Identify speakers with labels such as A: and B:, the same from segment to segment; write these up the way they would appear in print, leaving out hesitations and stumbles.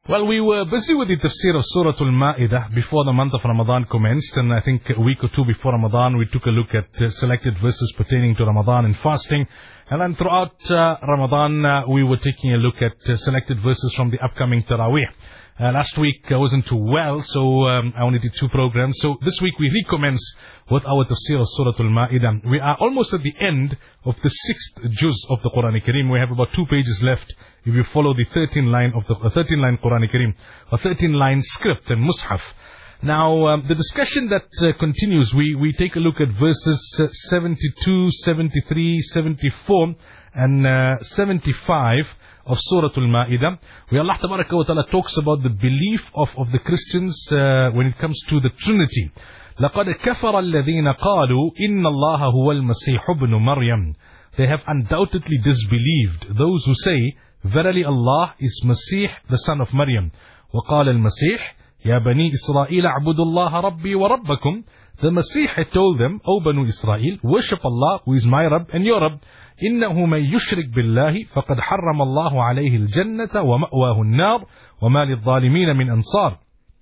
A: Well, we were busy with the tafsir of Surah Al-Ma'idah before the month of Ramadan commenced, and I think a week or two before Ramadan we took a look at selected verses pertaining to Ramadan and fasting. And then throughout Ramadan we were taking a look at selected verses from the upcoming Taraweeh. Last week I wasn't too well, so I only did 2 programs. So this week we recommence with our tafsir of Surah Al-Ma'idah. We are almost at the end of the 6th juz of the Quran Kareem. We have about 2 pages left if you follow the 13-line of the 13-line Quran Kareem, or 13-line script and Mus'haf. Now, the discussion that continues, we take a look at verses 72, 73, 74 and 75 of Surah Al-Ma'idah, where Allah Tabaraka wa Ta'ala talks about the belief of the Christians when it comes to the Trinity. لَقَدْ كَفَرَ الَّذِينَ قَالُوا إِنَّ اللَّهَ هُوَ الْمَسِيحُ ابْنُ مَرْيَمَ. They have undoubtedly disbelieved those who say, verily Allah is Masih, the son of Maryam. وَقَالَ الْمَسِيحُ يَا بَنِي إِسْرَائِيلَ اعْبُدُوا اللَّهَ رَبِّي وَرَبَّكُمْ. The Masih had told them, O Banu Israel, worship Allah who is my Rabb and your Rabb. إِنَّهُ مَنْ يُشْرِكْ بِاللَّهِ فَقَدْ حَرَّمَ اللَّهُ عَلَيْهِ الْجَنَّةَ وَمَأْوَاهُ النَّارُ وَمَا لِلظَّالِمِينَ مِنْ أَنصَارٍ.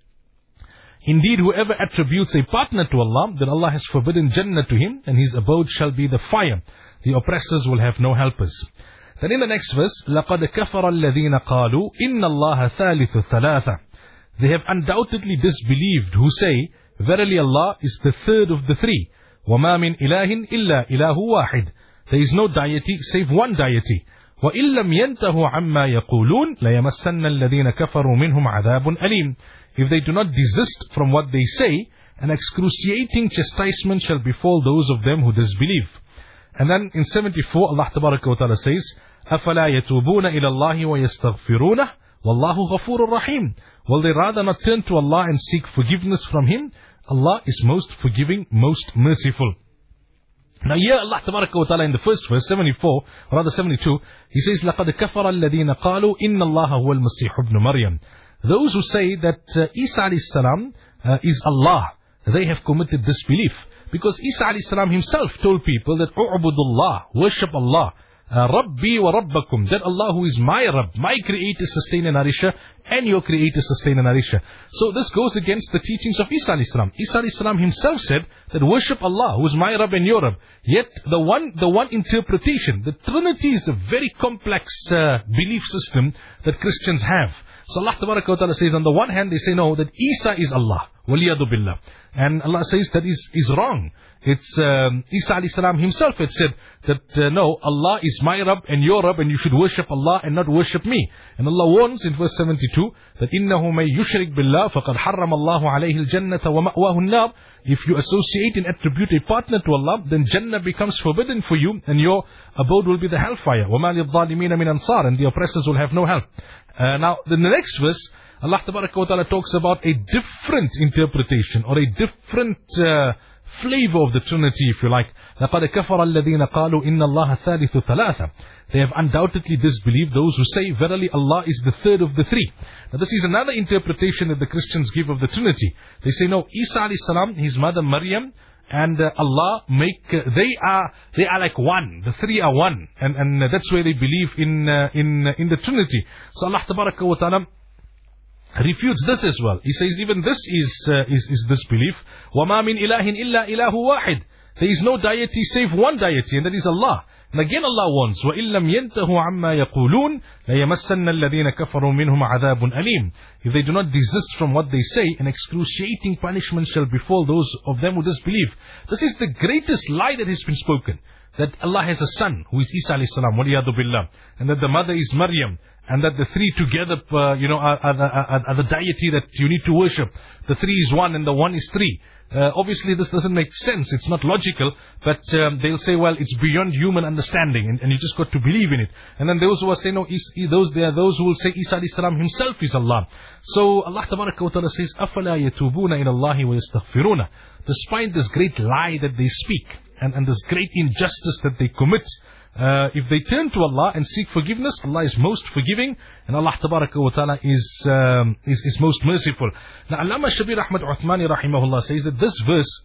A: Indeed, whoever attributes a partner to Allah, then Allah has forbidden Jannah to him, and his abode shall be the fire. The oppressors will have no helpers. Then in the next verse, لَقَدْ كَفَرَ الَّذِينَ قَالُوا إِنَّ اللَّهَ ثَالِثُ ثَلَاثَةٍ. They have undoubtedly disbelieved who say, verily Allah is the third of the 3. وَمَا مِنْ إِلَهٍ إِلَّا إِلَهُ وَاحِدٍ. There is no deity save one deity. وَإِن لَمْ يَنْتَهُوا عَمَّا يَقُولُونَ لَيَمَسَّنَّ الَّذِينَ كَفَرُوا مِنْهُمْ عَذَابٌ أَلِيمٌ. If they do not desist from what they say, an excruciating chastisement shall befall those of them who disbelieve. And then in 74, Allah Tabaraka wa Ta'ala says, أَفَلَا يَتُوبُونَ إِلَى اللَّهِ وَيَسْتَغْفِرُونَهُ وَاللَّهُ غَفُورٌ رَحِيمٌ. Will they rather not turn to Allah and seek forgiveness from Him? Allah is most forgiving, most merciful. Now here Allah Tabaraka wa Ta'ala in the first verse, 74, or rather 72, He says, لَقَدْ كَفَرَ الَّذِينَ قَالُوا إِنَّ اللَّهَ هُوَ الْمَسِيحُ ابْنُ مَرْيَمَ. Those who say that Isa alayhi salam is Allah, they have committed disbelief. Because Isa alayhi salam himself told people that u'budullah, worship Allah, Rabbi wa Rabbakum, that Allah who is my Rabb, my creator, sustainer, nourisher, and your creator, sustainer, nourisher. So this goes against the teachings of Isa alayhi salam. Isa alayhi salam himself said that worship Allah who is my Rabb and your Rabb. Yet the one interpretation, the Trinity is a very complex belief system that Christians have. So Allah Tabaraka wa Ta'ala says, on the one hand they say no, that Isa is Allah, waliyadu billah. And Allah says that is wrong. It's Isa alayhi salam himself had said that no, Allah is my Rabb and your Rabb, and you should worship Allah and not worship me. And Allah warns in verse 72 that إِنَّهُ مَنْ يُشْرِكْ بِاللَّهِ فَقَدْ حَرَّمَ اللَّهُ عَلَيْهِ الْجَنَّةَ وَمَأْوَاهُ النَّارُ. If you associate and attribute a partner to Allah, then Jannah becomes forbidden for you, and your abode will be the hellfire. وَمَا لِلظَّالِمِينَ مِنْ أَنصَارٍ. And the oppressors will have no help. Now, in the next verse, Allah Tabaraka wa Ta'ala talks about a different interpretation, or a different flavor of the Trinity, if you like. لَقَدْ كَفَرَ الَّذِينَ قَالُوا إِنَّ اللَّهَ ثَالِثُ ثَلَاثَةٍ. They have undoubtedly disbelieved those who say, verily Allah is the third of the 3. Now this is another interpretation that the Christians give of the Trinity. They say, no, Isa alayhi salam, his mother Maryam, and Allah they are like one. The 3 are one, and that's where they believe in the Trinity. So Allah Tabaraka wa Ta'ala refutes this as well. He says even this is disbelief. وَمَا مِنْ إِلَهٍ إِلَّا إِلَهُ وَاحِدٍ. There is no deity save one deity, and that is Allah. And again Allah warns, وَإِن لَمْ يَنْتَهُوا عَمَّا يَقُولُونَ لَيَمَسَّنَّ الَّذِينَ كَفَرُوا مِنْهُمْ عَذَابٌ أَلِيمٌ. If they do not desist from what they say, an excruciating punishment shall befall those of them who disbelieve. This is the greatest lie that has been spoken, that Allah has a son who is Isa alayhi salam, waliyadu billah, and that the mother is Maryam, and that the 3 together, are the deity that you need to worship. The 3 is 1 and the 1 is 3. Obviously this doesn't make sense, it's not logical, but they'll say, well, it's beyond human understanding, and you just got to believe in it. And then those who are saying, no, there are those who will say Isa alayhi salam himself is Allah. So Allah Tabaraka wa Ta'ala says, أَفَلَا يَتُوبُونَ إِلَى اللَّهِ وَيَسْتَغْفِرُونَ. Despite this great lie that they speak, and this great injustice that they commit, if they turn to Allah and seek forgiveness, Allah is most forgiving, and Allah Tabaraka wa Ta'ala is most merciful. Now Allama Shabir Ahmad Uthmani rahimahullah says that this verse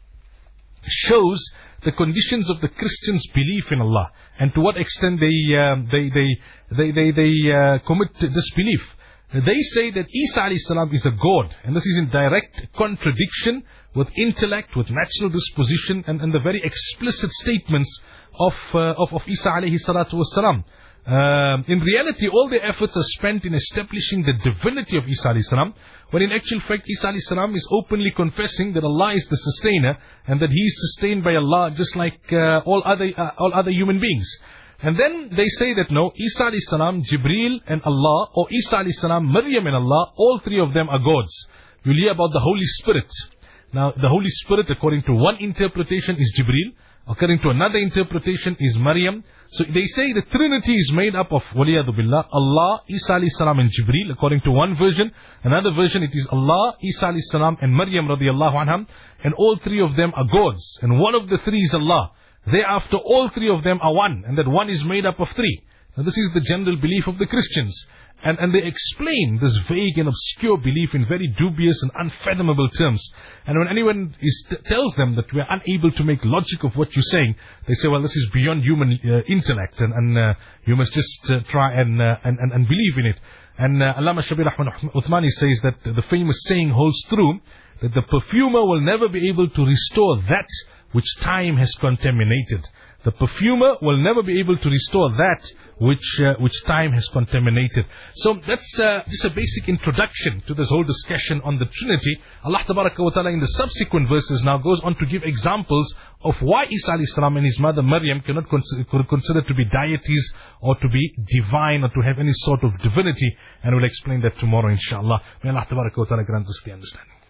A: shows the conditions of the Christians' belief in Allah, and to what extent they commit disbelief. they say that Isa alayhi salam is a god, and this is in direct contradiction with intellect, with natural disposition, and the very explicit statements of Isa alayhi salatu wasalam. In reality, all their efforts are spent in establishing the divinity of Isa alayhi salam, when in actual fact Isa alayhi salam is openly confessing that Allah is the sustainer, and that he is sustained by Allah just like all other human beings. And then they say that no, Isa alayhi salam, Jibreel and Allah, or Isa alayhi salam, Maryam and Allah, all three of them are gods. You'll hear about the Holy Spirit. Now, the Holy Spirit, according to one interpretation, is Jibreel. According to another interpretation, is Maryam. So they say the Trinity is made up of, waliyadu billah, Allah, Isa alayhi salam and Jibreel, according to one version. Another version, it is Allah, Isa alayhi salam and Maryam radiyallahu anham. And all three of them are gods. And one of the three is Allah. Thereafter, all three of them are one. And that one is made up of three. Now this is the general belief of the Christians. And they explain this vague and obscure belief in very dubious and unfathomable terms. And when anyone tells them that we are unable to make logic of what you're saying, they say, well, this is beyond human intellect, and you must just try and believe in it. And Allama Shabir Ahmad Uthmani says that the famous saying holds true, that the perfumer will never be able to restore that which time has contaminated. The perfumer will never be able to restore that which time has contaminated. So that's just a basic introduction to this whole discussion on the Trinity. Allah Tabaraka wa Ta'ala in the subsequent verses now goes on to give examples of why Isa alayhi salam and his mother Maryam cannot consider to be deities or to be divine or to have any sort of divinity. And we'll explain that tomorrow inshallah. May Allah Tabaraka wa Ta'ala grant us the understanding.